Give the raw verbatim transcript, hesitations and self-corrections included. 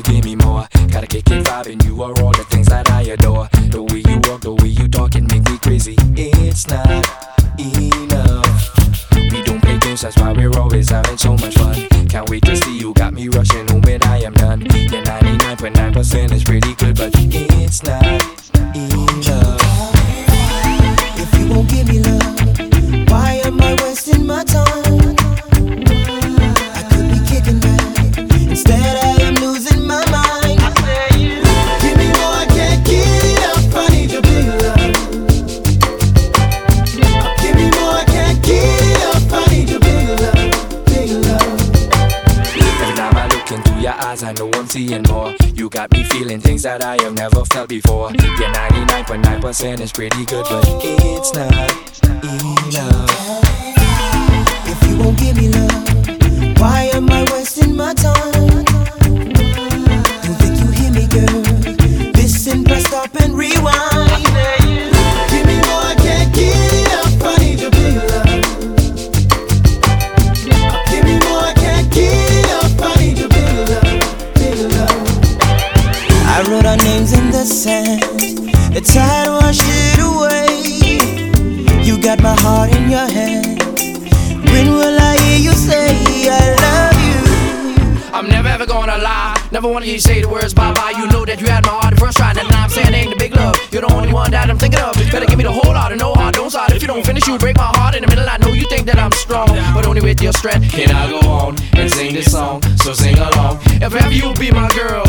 give me more. Gotta kick it vibe and you are all the things that I adore. The way you walk, the way you talk, it make me crazy. It's not enough. We don't play games, that's why we're always having so much fun. Can't wait to see you, got me rushing home when I am done. Yeah, ninety-nine point nine percent is pretty good, but it's not enough. If you won't give me love, why am I wasting my time? I could be kicking back, instead I am losing my mind. Give me more, I can't get up, I need your big love. Give me more, I can't get up, I need your big love, big love. Every time I look into your eyes, I know I'm seeing more. You got me feeling things that I have never felt before. Yeah, ninety-nine point nine percent is pretty good, but it's not enough. If you won't give me love, why am I wasting my time? Don't think you hear me, girl. Listen, press stop and rewind. Give me more, I can't get up, I need your big love. Give me more, I can't get up, I need your big love, big love. I wrote our names in the sand, the tide washed it away. You got my heart in your hand. When will I hear you say I love you? I'm never ever gonna lie, never wanna hear you say the words bye-bye. You know that you had my heart the first try, and now I'm saying ain't the big love. You're the only one that I'm thinking of. Better give me the whole heart and no heart, don't start. If you don't finish, you break my heart in the middle. I know you think that I'm strong, but only with your strength can I go on and sing this song, so sing along. If ever you'll be my girl,